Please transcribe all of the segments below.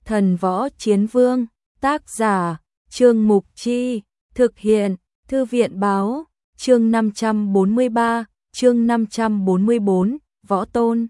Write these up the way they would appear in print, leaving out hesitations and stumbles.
Thần Võ Chiến Vương, tác giả, Trương Mục Chi, thực hiện, Thư viện báo, chương 543, chương 544, Võ Tôn.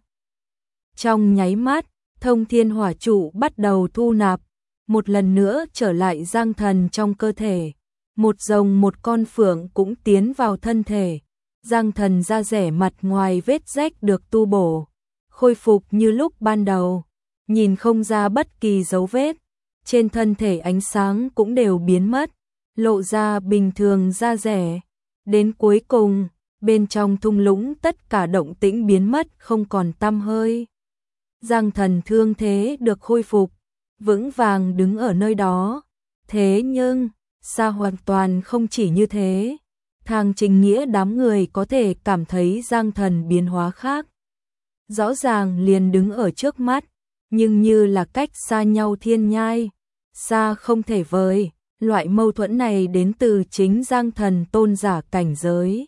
Trong nháy mắt, Thông Thiên Hỏa Trụ bắt đầu thu nạp, một lần nữa trở lại Giang Thần trong cơ thể. Một rồng một con phượng cũng tiến vào thân thể. Giang Thần da rẻ mặt ngoài vết rách được tu bổ, khôi phục như lúc ban đầu, nhìn không ra bất kỳ dấu vết. Trên thân thể ánh sáng cũng đều biến mất, lộ ra bình thường da rẻ. Đến cuối cùng, bên trong thung lũng tất cả động tĩnh biến mất không còn tăm hơi. Giang Thần thương thế được khôi phục, vững vàng đứng ở nơi đó. Thế nhưng, xa hoàn toàn không chỉ như thế. Thang Trình Nghĩa đám người có thể cảm thấy Giang Thần biến hóa khác. Rõ ràng liền đứng ở trước mắt, nhưng như là cách xa nhau thiên nhai, xa không thể vời. Loại mâu thuẫn này đến từ chính Giang Thần tôn giả cảnh giới.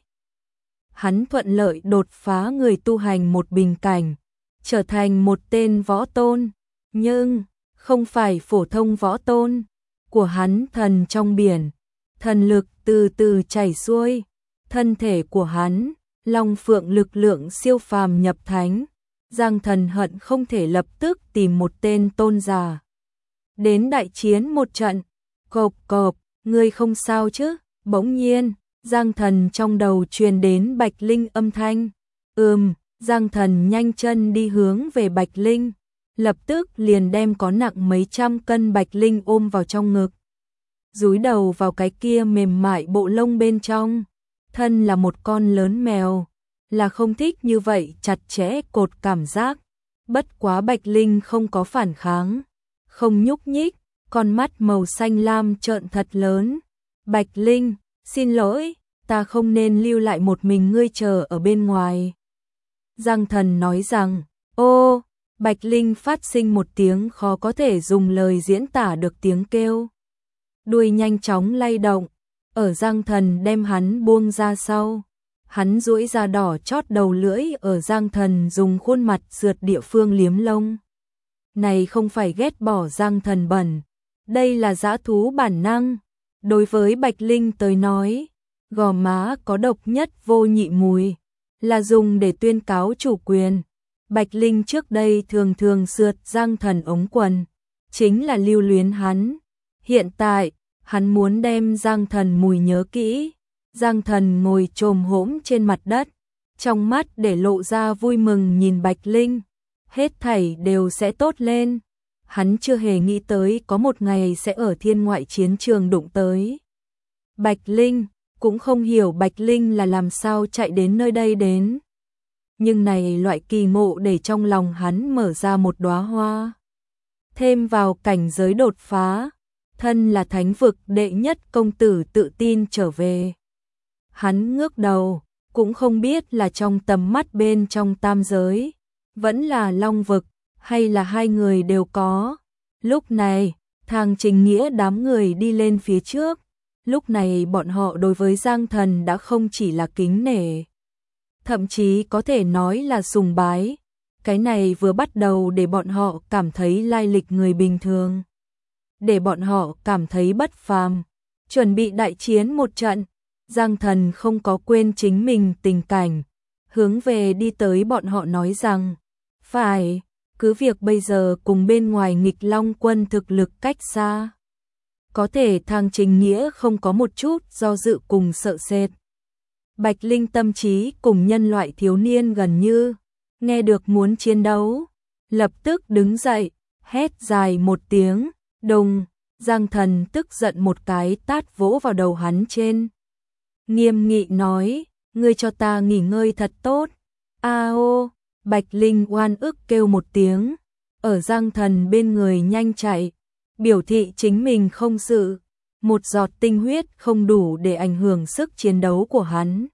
Hắn thuận lợi đột phá người tu hành một bình cảnh, trở thành một tên võ tôn, nhưng không phải phổ thông võ tôn. Của hắn thần trong biển, thần lực từ từ chảy xuôi, thân thể của hắn, long phượng lực lượng siêu phàm nhập thánh. Giang Thần hận không thể lập tức tìm một tên tôn giả đến đại chiến một trận. Cộp cộp, ngươi không sao chứ? Bỗng nhiên, Giang Thần trong đầu truyền đến Bạch Linh âm thanh. Giang Thần nhanh chân đi hướng về Bạch Linh, lập tức liền đem có nặng mấy trăm cân Bạch Linh ôm vào trong ngực, dúi đầu vào cái kia mềm mại bộ lông bên trong. Thân là một con lớn mèo, là không thích như vậy chặt chẽ cột cảm giác. Bất quá Bạch Linh không có phản kháng, không nhúc nhích, con mắt màu xanh lam trợn thật lớn. Bạch Linh, xin lỗi, ta không nên lưu lại một mình ngươi chờ ở bên ngoài. Giang Thần nói rằng, ô, Bạch Linh phát sinh một tiếng khó có thể dùng lời diễn tả được tiếng kêu. Đuôi nhanh chóng lay động, ở Giang Thần đem hắn buông ra sau. Hắn duỗi ra đỏ chót đầu lưỡi ở Giang Thần dùng khuôn mặt rượt địa phương liếm lông. Này không phải ghét bỏ Giang Thần bẩn, đây là dã thú bản năng. Đối với Bạch Linh tới nói, gò má có độc nhất vô nhị mùi, là dùng để tuyên cáo chủ quyền. Bạch Linh trước đây thường thường sượt Giang Thần ống quần, chính là lưu luyến hắn. Hiện tại, hắn muốn đem Giang Thần mùi nhớ kỹ. Giang Thần ngồi chồm hổm trên mặt đất, trong mắt để lộ ra vui mừng nhìn Bạch Linh. Hết thảy đều sẽ tốt lên. Hắn chưa hề nghĩ tới có một ngày sẽ ở thiên ngoại chiến trường đụng tới Bạch Linh, cũng không hiểu Bạch Linh là làm sao chạy đến nơi đây đến. Nhưng này loại kỳ ngộ để trong lòng hắn mở ra một đóa hoa. Thêm vào cảnh giới đột phá, thân là thánh vực đệ nhất công tử tự tin trở về. Hắn ngước đầu, cũng không biết là trong tầm mắt bên trong tam giới, vẫn là long vực, hay là hai người đều có. Lúc này, Thang Trình Nghĩa đám người đi lên phía trước. Lúc này bọn họ đối với Giang Thần đã không chỉ là kính nể, thậm chí có thể nói là sùng bái. Cái này vừa bắt đầu để bọn họ cảm thấy lai lịch người bình thường, để bọn họ cảm thấy bất phàm. Chuẩn bị đại chiến một trận, Giang Thần không có quên chính mình tình cảnh, hướng về đi tới bọn họ nói rằng, phải, cứ việc bây giờ cùng bên ngoài nghịch long quân thực lực cách xa. Có thể Thang Trình Nghĩa không có một chút do dự cùng sợ sệt. Bạch Linh tâm trí cùng nhân loại thiếu niên gần như, nghe được muốn chiến đấu, lập tức đứng dậy, hét dài một tiếng, đùng. Giang Thần tức giận một cái tát vỗ vào đầu hắn trên. Nghiêm nghị nói, ngươi cho ta nghỉ ngơi thật tốt. Ô, Bạch Linh oan ức kêu một tiếng, ở Giang Thần bên người nhanh chạy, biểu thị chính mình không sự. Một giọt tinh huyết không đủ để ảnh hưởng sức chiến đấu của hắn.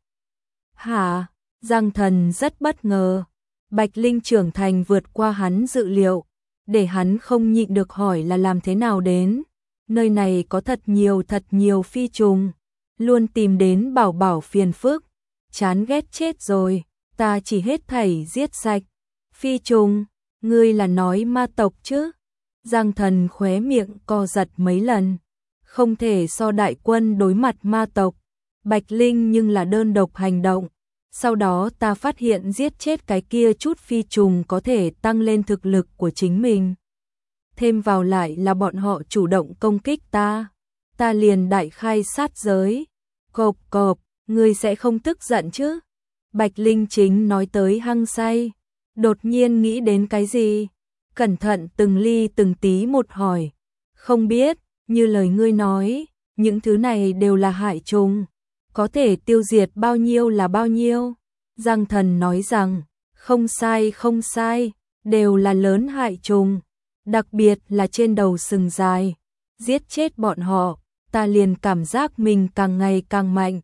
Hả? Giang Thần rất bất ngờ. Bạch Linh trưởng thành vượt qua hắn dự liệu, để hắn không nhịn được hỏi là làm thế nào đến. Nơi này có thật nhiều phi trùng, luôn tìm đến bảo bảo phiền phức, chán ghét chết rồi, ta chỉ hết thảy giết sạch. Phi trùng, ngươi là nói ma tộc chứ? Giang Thần khóe miệng co giật mấy lần. Không thể so đại quân đối mặt ma tộc. Bạch Linh nhưng là đơn độc hành động. Sau đó ta phát hiện giết chết cái kia chút phi trùng có thể tăng lên thực lực của chính mình. Thêm vào lại là bọn họ chủ động công kích ta. Ta liền đại khai sát giới. Cộp cộp, ngươi sẽ không tức giận chứ? Bạch Linh chính nói tới hăng say. Đột nhiên nghĩ đến cái gì? Cẩn thận từng ly từng tí một hỏi. Không biết, như lời ngươi nói, những thứ này đều là hại trùng. Có thể tiêu diệt bao nhiêu là bao nhiêu? Giang Thần nói rằng, không sai, đều là lớn hại trùng. Đặc biệt là trên đầu sừng dài. Giết chết bọn họ, ta liền cảm giác mình càng ngày càng mạnh.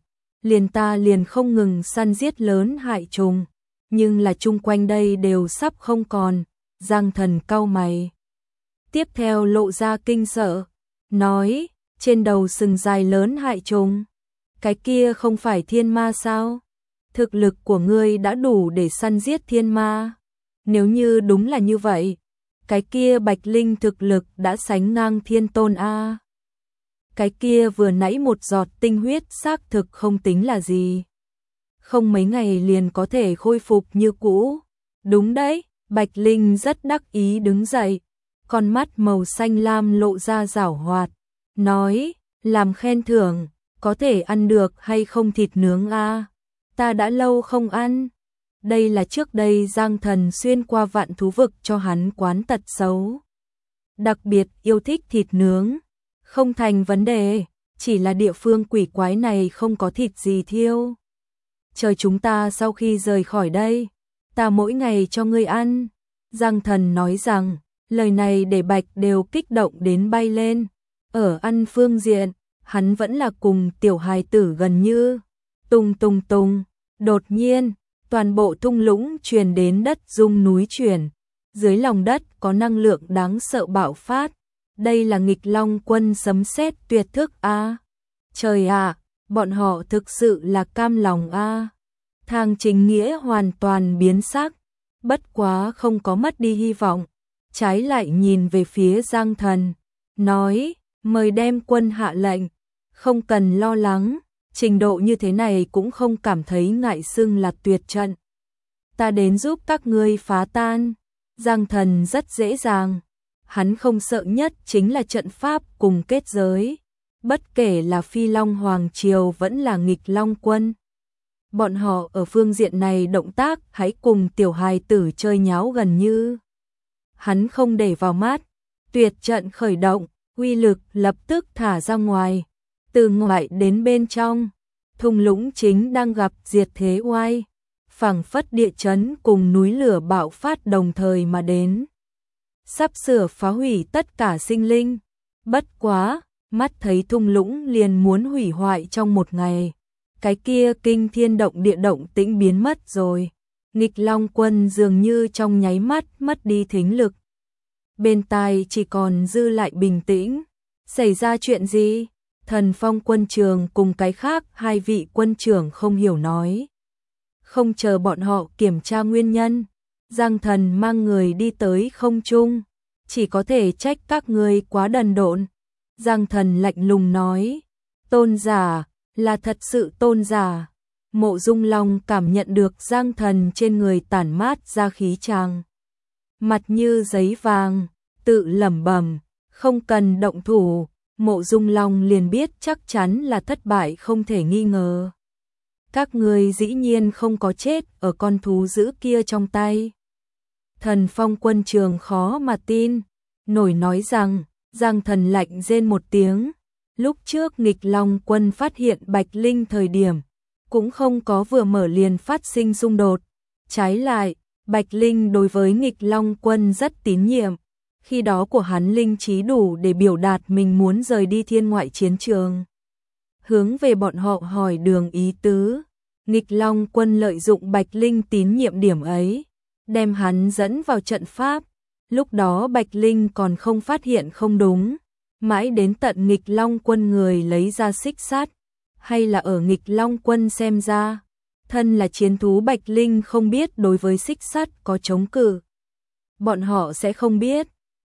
Ta liền không ngừng săn giết lớn hại trùng. Nhưng là chung quanh đây đều sắp không còn. Giang Thần cau mày. Tiếp theo lộ ra kinh sợ. Nói, trên đầu sừng dài lớn hại trùng. Cái kia không phải thiên ma sao? Thực lực của ngươi đã đủ để săn giết thiên ma. Nếu như đúng là như vậy, cái kia Bạch Linh thực lực đã sánh ngang thiên tôn a. Cái kia vừa nãy một giọt tinh huyết xác thực không tính là gì. Không mấy ngày liền có thể khôi phục như cũ. Đúng đấy, Bạch Linh rất đắc ý đứng dậy. Con mắt màu xanh lam lộ ra giảo hoạt. Nói, làm khen thưởng, có thể ăn được hay không thịt nướng a? Ta đã lâu không ăn. Đây là trước đây Giang Thần xuyên qua vạn thú vực cho hắn quán tật xấu. Đặc biệt yêu thích thịt nướng. Không thành vấn đề, chỉ là địa phương quỷ quái này không có thịt gì thiêu. Chờ chúng ta sau khi rời khỏi đây, ta mỗi ngày cho ngươi ăn. Giang Thần nói rằng, lời này để Bạch đều kích động đến bay lên. Ở ăn phương diện, hắn vẫn là cùng tiểu hài tử gần như. Tung tung tung, đột nhiên, toàn bộ thung lũng truyền đến đất rung núi chuyển. Dưới lòng đất có năng lượng đáng sợ bạo phát. Đây là nghịch long quân sấm sét tuyệt thức a. Trời ạ, bọn họ thực sự là cam lòng a. Thang Chính Nghĩa hoàn toàn biến sắc, bất quá không có mất đi hy vọng, trái lại nhìn về phía Giang Thần, nói, mời đem quân hạ lệnh, không cần lo lắng, trình độ như thế này cũng không cảm thấy ngại xưng là tuyệt trận. Ta đến giúp các ngươi phá tan. Giang Thần rất dễ dàng. Hắn không sợ nhất chính là trận pháp cùng kết giới. Bất kể là Phi Long Hoàng Triều vẫn là nghịch Long Quân. Bọn họ ở phương diện này động tác hãy cùng tiểu hài tử chơi nháo gần như. Hắn không để vào mắt. Tuyệt trận khởi động, uy lực lập tức thả ra ngoài. Từ ngoại đến bên trong, thung lũng chính đang gặp diệt thế oai. Phảng phất địa chấn cùng núi lửa bạo phát đồng thời mà đến. Sắp sửa phá hủy tất cả sinh linh. Bất quá, mắt thấy thung lũng liền muốn hủy hoại trong một ngày. Cái kia kinh thiên động địa động tĩnh biến mất rồi. Nghịch Long Quân dường như trong nháy mắt mất đi thính lực. Bên tai chỉ còn dư lại bình tĩnh. Xảy ra chuyện gì? Thần Phong quân trường cùng cái khác hai vị quân trưởng không hiểu nói. Không chờ bọn họ kiểm tra nguyên nhân, Giang Thần mang người đi tới không trung, chỉ có thể trách các ngươi quá đần độn. Giang Thần lạnh lùng nói, tôn giả, là thật sự tôn giả. Mộ Dung Long cảm nhận được Giang Thần trên người tản mát ra khí chàng. Mặt như giấy vàng, tự lẩm bẩm, không cần động thủ, Mộ Dung Long liền biết chắc chắn là thất bại không thể nghi ngờ. Các ngươi dĩ nhiên không có chết ở con thú dữ kia trong tay. Thần Phong quân trường khó mà tin, nổi nói rằng, Giang Thần lạnh rên một tiếng. Lúc trước nghịch Long Quân phát hiện Bạch Linh thời điểm, cũng không có vừa mở liền phát sinh xung đột. Trái lại, Bạch Linh đối với nghịch Long Quân rất tín nhiệm. Khi đó của hắn linh trí đủ để biểu đạt mình muốn rời đi thiên ngoại chiến trường. Hướng về bọn họ hỏi đường ý tứ. Nghịch Long Quân lợi dụng Bạch Linh tín nhiệm điểm ấy, đem hắn dẫn vào trận pháp. Lúc đó Bạch Linh còn không phát hiện không đúng. Mãi đến tận nghịch Long Quân người lấy ra xích sắt, hay là ở nghịch Long Quân xem ra, thân là chiến thú Bạch Linh không biết đối với xích sắt có chống cự. Bọn họ sẽ không biết,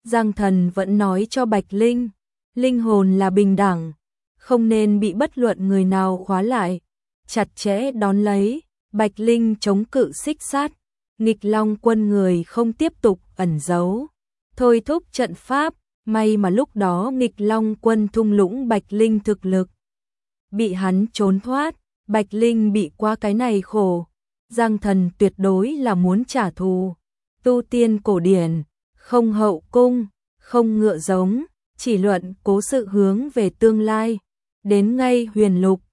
Giang Thần vẫn nói cho Bạch Linh, linh hồn là bình đẳng, không nên bị bất luận người nào khóa lại, chặt chẽ đón lấy. Bạch Linh chống cự xích sát, Nghịch Long Quân người không tiếp tục ẩn giấu, thôi thúc trận pháp, may mà lúc đó Nghịch Long Quân thung lũng Bạch Linh thực lực, bị hắn trốn thoát, Bạch Linh bị qua cái này khổ, Giang Thần tuyệt đối là muốn trả thù. Tu tiên cổ điển, không hậu cung, không ngựa giống, chỉ luận cố sự hướng về tương lai, đến ngay huyền lục,